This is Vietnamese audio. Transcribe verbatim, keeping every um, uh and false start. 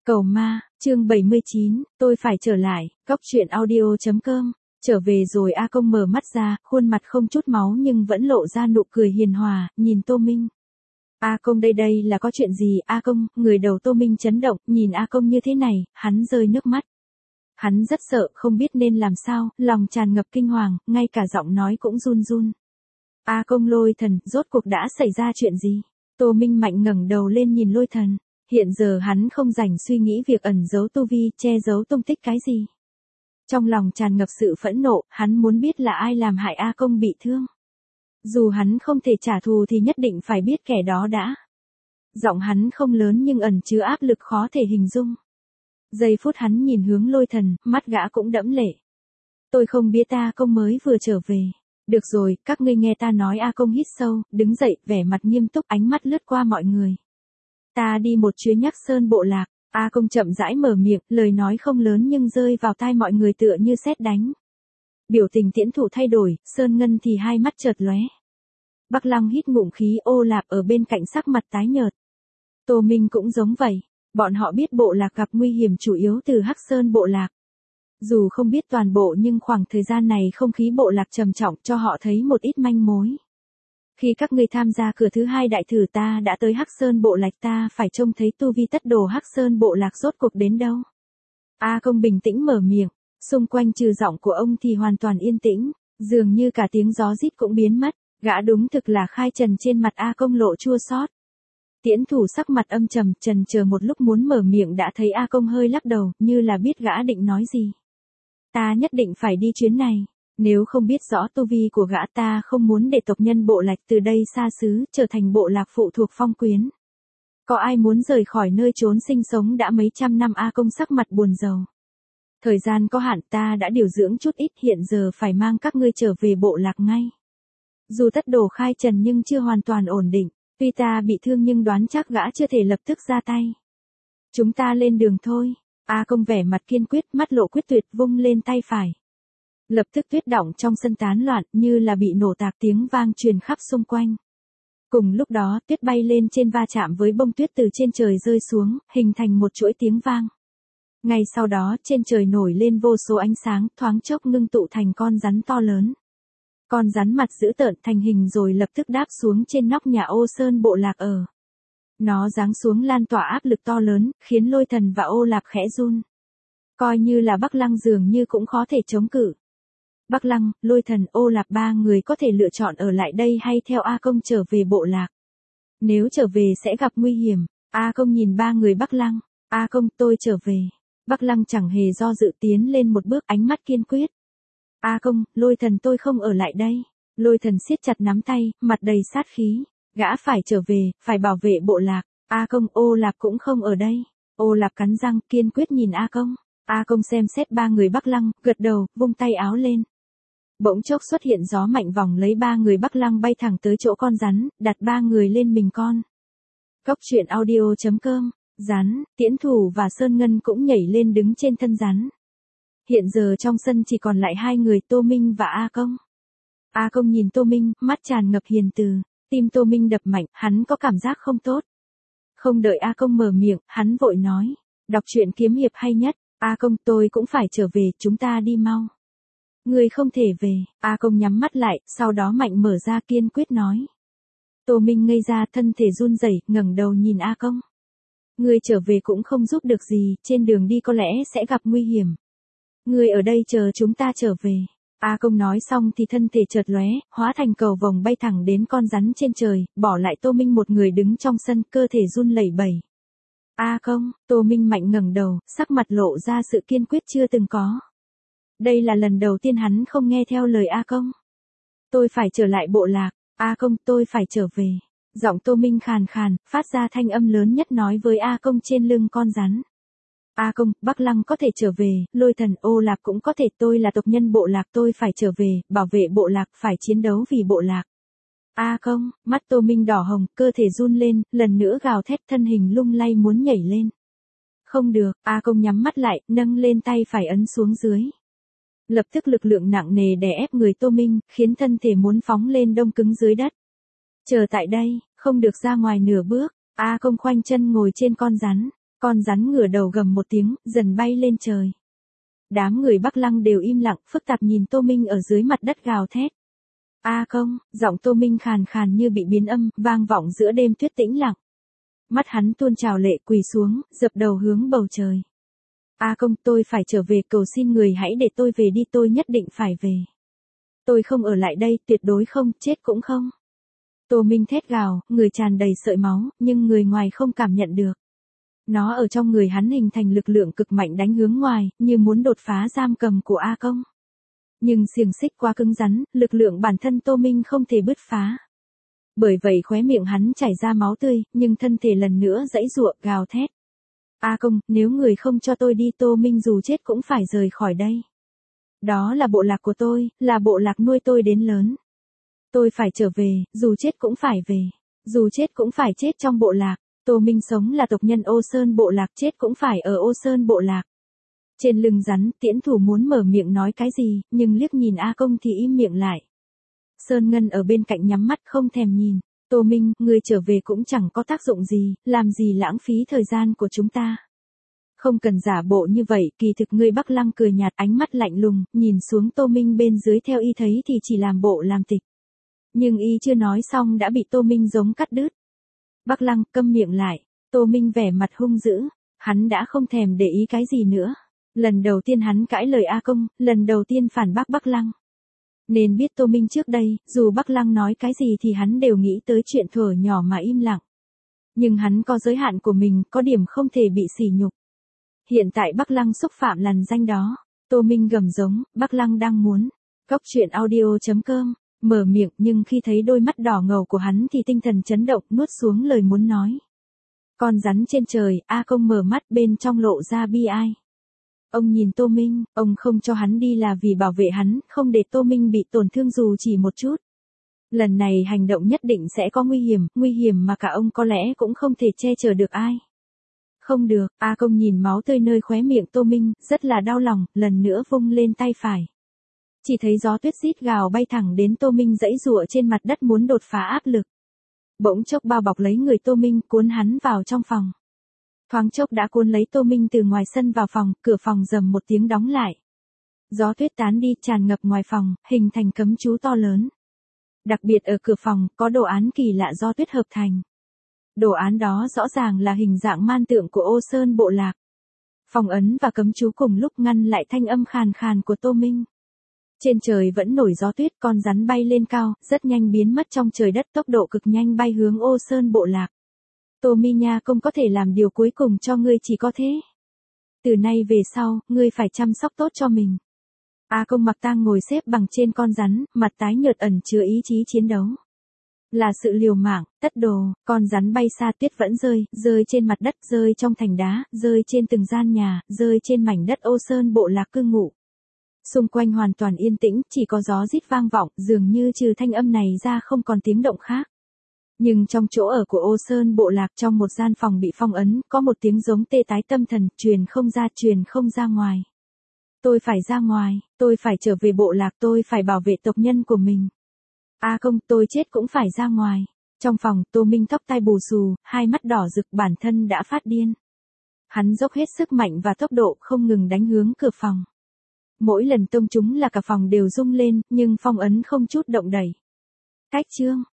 Cầu ma, chương bảy mươi chín, tôi phải trở lại, góc truyện audio.com, trở về rồi A Công mở mắt ra, khuôn mặt không chút máu nhưng vẫn lộ ra nụ cười hiền hòa, nhìn Tô Minh. A Công đây đây là có chuyện gì? A Công, người đầu Tô Minh chấn động, nhìn A Công như thế này, hắn rơi nước mắt. Hắn rất sợ, không biết nên làm sao, lòng tràn ngập kinh hoàng, ngay cả giọng nói cũng run run. A Công Lôi Thần, rốt cuộc đã xảy ra chuyện gì? Tô Minh mạnh ngẩng đầu lên nhìn Lôi Thần. Hiện giờ hắn không rảnh suy nghĩ việc ẩn giấu tu vi, che giấu tung tích cái gì. Trong lòng tràn ngập sự phẫn nộ, hắn muốn biết là ai làm hại A Công bị thương. Dù hắn không thể trả thù thì nhất định phải biết kẻ đó đã. Giọng hắn không lớn nhưng ẩn chứa áp lực khó thể hình dung. Giây phút hắn nhìn hướng Lôi Thần, mắt gã cũng đẫm lệ. Tôi không biết A Công mới vừa trở về. Được rồi, các ngươi nghe ta nói. A Công hít sâu, đứng dậy, vẻ mặt nghiêm túc, ánh mắt lướt qua mọi người. Ta đi một chuyến Nhắc Sơn Bộ Lạc. A Công chậm rãi mở miệng, lời nói không lớn nhưng rơi vào tai mọi người tựa như sét đánh. Biểu tình Tiễn Thủ thay đổi, Sơn Ngân thì hai mắt chợt lóe. Bắc Lăng hít ngụm khí, Ô Lạp ở bên cạnh sắc mặt tái nhợt. Tô Minh cũng giống vậy, bọn họ biết Bộ Lạc gặp nguy hiểm chủ yếu từ Hắc Sơn Bộ Lạc. Dù không biết toàn bộ nhưng khoảng thời gian này không khí Bộ Lạc trầm trọng cho họ thấy một ít manh mối. Khi các ngươi tham gia cửa thứ hai đại thử ta đã tới Hắc Sơn Bộ Lạc, ta phải trông thấy tu vi tất đồ Hắc Sơn Bộ Lạc rốt cuộc đến đâu. A Công bình tĩnh mở miệng, xung quanh trừ giọng của ông thì hoàn toàn yên tĩnh, dường như cả tiếng gió rít cũng biến mất, gã đúng thực là khai trần. Trên mặt A Công lộ chua xót. Tiễn Thủ sắc mặt âm trầm, chần chờ một lúc muốn mở miệng đã thấy A Công hơi lắc đầu, như là biết gã định nói gì. Ta nhất định phải đi chuyến này. Nếu không biết rõ tu vi của gã, ta không muốn để tộc nhân Bộ Lạc từ đây xa xứ, trở thành bộ lạc phụ thuộc Phong Quyến. Có ai muốn rời khỏi nơi trốn sinh sống đã mấy trăm năm? A Công sắc mặt buồn rầu. Thời gian có hạn, ta đã điều dưỡng chút ít, hiện giờ phải mang các ngươi trở về Bộ Lạc ngay. Dù tất đồ khai trần nhưng chưa hoàn toàn ổn định, tuy ta bị thương nhưng đoán chắc gã chưa thể lập tức ra tay. Chúng ta lên đường thôi. A Công vẻ mặt kiên quyết, mắt lộ quyết tuyệt, vung lên tay phải. Lập tức tuyết đọng trong sân tán loạn, như là bị nổ tạc, tiếng vang truyền khắp xung quanh. Cùng lúc đó, tuyết bay lên trên va chạm với bông tuyết từ trên trời rơi xuống, hình thành một chuỗi tiếng vang. Ngay sau đó, trên trời nổi lên vô số ánh sáng, thoáng chốc ngưng tụ thành con rắn to lớn. Con rắn mặt dữ tợn thành hình rồi lập tức đáp xuống trên nóc nhà Ô Sơn Bộ Lạc ở. Nó giáng xuống lan tỏa áp lực to lớn, khiến Lôi Thần và Ô Lạp khẽ run. Coi như là Bắc Lăng dường như cũng khó thể chống cự. Bắc Lăng, Lôi Thần, Ô Lạp ba người có thể lựa chọn ở lại đây hay theo A Công trở về Bộ Lạc. Nếu trở về sẽ gặp nguy hiểm. A Công nhìn ba người Bắc Lăng. A Công, tôi trở về. Bắc Lăng chẳng hề do dự tiến lên một bước, ánh mắt kiên quyết. A Công, Lôi Thần, tôi không ở lại đây. Lôi Thần siết chặt nắm tay, mặt đầy sát khí. Gã phải trở về, phải bảo vệ Bộ Lạc. A Công, Ô Lạp cũng không ở đây. Ô Lạp cắn răng, kiên quyết nhìn A Công. A Công xem xét ba người Bắc Lăng, gật đầu, vung tay áo lên. Bỗng chốc xuất hiện gió mạnh vòng lấy ba người Bắc Lăng bay thẳng tới chỗ con rắn, đặt ba người lên mình con. Góc truyện audio.com, rắn, Tiễn Thủ và Sơn Ngân cũng nhảy lên đứng trên thân rắn. Hiện giờ trong sân chỉ còn lại hai người, Tô Minh và A Công. A Công nhìn Tô Minh, mắt tràn ngập hiền từ, tim Tô Minh đập mạnh, hắn có cảm giác không tốt. Không đợi A Công mở miệng, hắn vội nói, đọc truyện kiếm hiệp hay nhất. A Công, tôi cũng phải trở về, chúng ta đi mau. Người không thể về. A Công nhắm mắt lại, sau đó mạnh mở ra, kiên quyết nói. Tô Minh ngây ra, thân thể run rẩy, ngẩng đầu nhìn A Công. Người trở về cũng không giúp được gì, trên đường đi có lẽ sẽ gặp nguy hiểm. Người ở đây chờ chúng ta trở về. A Công nói xong thì thân thể chợt lóe, hóa thành cầu vồng bay thẳng đến con rắn trên trời, bỏ lại Tô Minh một người đứng trong sân, cơ thể run lẩy bẩy. A Công, Tô Minh mạnh ngẩng đầu, sắc mặt lộ ra sự kiên quyết chưa từng có. Đây là lần đầu tiên hắn không nghe theo lời A Công. Tôi phải trở lại Bộ Lạc. A Công, tôi phải trở về. Giọng Tô Minh khàn khàn, phát ra thanh âm lớn nhất nói với A Công trên lưng con rắn. A Công, Bắc Lăng có thể trở về, Lôi Thần, Ô Lạp cũng có thể, tôi là tộc nhân Bộ Lạc, tôi phải trở về, bảo vệ Bộ Lạc, phải chiến đấu vì Bộ Lạc. A Công, mắt Tô Minh đỏ hồng, cơ thể run lên, lần nữa gào thét, thân hình lung lay muốn nhảy lên. Không được, A Công nhắm mắt lại, nâng lên tay phải ấn xuống dưới. Lập tức lực lượng nặng nề đè ép người Tô Minh, khiến thân thể muốn phóng lên đông cứng dưới đất. Chờ tại đây, không được ra ngoài nửa bước. A Công khoanh chân ngồi trên con rắn. Con rắn ngửa đầu gầm một tiếng, dần bay lên trời. Đám người Bắc Lăng đều im lặng, phức tạp nhìn Tô Minh ở dưới mặt đất gào thét. A Công, giọng Tô Minh khàn khàn như bị biến âm, vang vọng giữa đêm tuyết tĩnh lặng. Mắt hắn tuôn trào lệ, quỳ xuống, dập đầu hướng bầu trời. A Công, tôi phải trở về, cầu xin người hãy để tôi về đi, tôi nhất định phải về. Tôi không ở lại đây, tuyệt đối không, chết cũng không. Tô Minh thét gào, người tràn đầy sợi máu, nhưng người ngoài không cảm nhận được. Nó ở trong người hắn hình thành lực lượng cực mạnh đánh hướng ngoài, như muốn đột phá giam cầm của A Công. Nhưng xiềng xích quá cứng rắn, lực lượng bản thân Tô Minh không thể bứt phá. Bởi vậy khóe miệng hắn chảy ra máu tươi, nhưng thân thể lần nữa giãy giụa, gào thét. A Công, nếu người không cho tôi đi, Tô Minh dù chết cũng phải rời khỏi đây. Đó là bộ lạc của tôi, là bộ lạc nuôi tôi đến lớn. Tôi phải trở về, dù chết cũng phải về. Dù chết cũng phải chết trong bộ lạc. Tô Minh sống là tộc nhân Ô Sơn bộ lạc, chết cũng phải ở Ô Sơn bộ lạc. Trên lưng rắn, Tiễn Thủ muốn mở miệng nói cái gì, nhưng liếc nhìn A Công thì im miệng lại. Sơn Ngân ở bên cạnh nhắm mắt không thèm nhìn. Tô Minh, ngươi trở về cũng chẳng có tác dụng gì, làm gì lãng phí thời gian của chúng ta. Không cần giả bộ như vậy, kỳ thực ngươi Bắc Lăng cười nhạt, ánh mắt lạnh lùng, nhìn xuống Tô Minh bên dưới, theo y thấy thì chỉ làm bộ làm tịch. Nhưng y chưa nói xong đã bị Tô Minh giống cắt đứt. Bắc Lăng, câm miệng lại. Tô Minh vẻ mặt hung dữ, hắn đã không thèm để ý cái gì nữa. Lần đầu tiên hắn cãi lời A Công, lần đầu tiên phản bác Bắc Lăng. Nên biết Tô Minh trước đây, dù Bắc Lăng nói cái gì thì hắn đều nghĩ tới chuyện thuở nhỏ mà im lặng. Nhưng hắn có giới hạn của mình, có điểm không thể bị sỉ nhục. Hiện tại Bắc Lăng xúc phạm lằn danh đó. Tô Minh gầm giống, Bắc Lăng đang muốn. Góc truyện audio chấm com, mở miệng, nhưng khi thấy đôi mắt đỏ ngầu của hắn thì tinh thần chấn động, nuốt xuống lời muốn nói. Con rắn trên trời, A Công mở mắt, bên trong lộ ra bi ai. Ông nhìn Tô Minh, ông không cho hắn đi là vì bảo vệ hắn, không để Tô Minh bị tổn thương dù chỉ một chút. Lần này hành động nhất định sẽ có nguy hiểm, nguy hiểm mà cả ông có lẽ cũng không thể che chở được ai. Không được, A Công nhìn máu tươi nơi khóe miệng Tô Minh, rất là đau lòng, lần nữa vung lên tay phải. Chỉ thấy gió tuyết rít gào bay thẳng đến Tô Minh, giãy giụa trên mặt đất muốn đột phá áp lực. Bỗng chốc bao bọc lấy người Tô Minh, cuốn hắn vào trong phòng. Thoáng chốc đã cuốn lấy Tô Minh từ ngoài sân vào phòng, cửa phòng rầm một tiếng đóng lại. Gió tuyết tán đi, tràn ngập ngoài phòng, hình thành cấm chú to lớn. Đặc biệt ở cửa phòng, có đồ án kỳ lạ do tuyết hợp thành. Đồ án đó rõ ràng là hình dạng man tượng của Ô Sơn bộ lạc. Phong ấn và cấm chú cùng lúc ngăn lại thanh âm khàn khàn của Tô Minh. Trên trời vẫn nổi gió tuyết, con rắn bay lên cao, rất nhanh biến mất trong trời đất, tốc độ cực nhanh bay hướng Ô Sơn bộ lạc. Tô Minh nha, Công có thể làm điều cuối cùng cho ngươi, chỉ có thế. Từ nay về sau, ngươi phải chăm sóc tốt cho mình. A Công mặc tang ngồi xếp bằng trên con rắn, mặt tái nhợt ẩn chứa ý chí chiến đấu. Là sự liều mạng, tất đồ, con rắn bay xa, tuyết vẫn rơi, rơi trên mặt đất, rơi trong thành đá, rơi trên từng gian nhà, rơi trên mảnh đất Ô Sơn bộ lạc cư ngụ. Xung quanh hoàn toàn yên tĩnh, chỉ có gió rít vang vọng, dường như trừ thanh âm này ra không còn tiếng động khác. Nhưng trong chỗ ở của Ô Sơn bộ lạc, trong một gian phòng bị phong ấn, có một tiếng giống tê tái tâm thần, truyền không ra, truyền không ra ngoài. Tôi phải ra ngoài, tôi phải trở về bộ lạc, tôi phải bảo vệ tộc nhân của mình. A Công, tôi chết cũng phải ra ngoài. Trong phòng, Tô Minh tóc tai bù xù, hai mắt đỏ rực, bản thân đã phát điên. Hắn dốc hết sức mạnh và tốc độ, không ngừng đánh hướng cửa phòng. Mỗi lần tông chúng là cả phòng đều rung lên, nhưng phong ấn không chút động đẩy. Cách chương.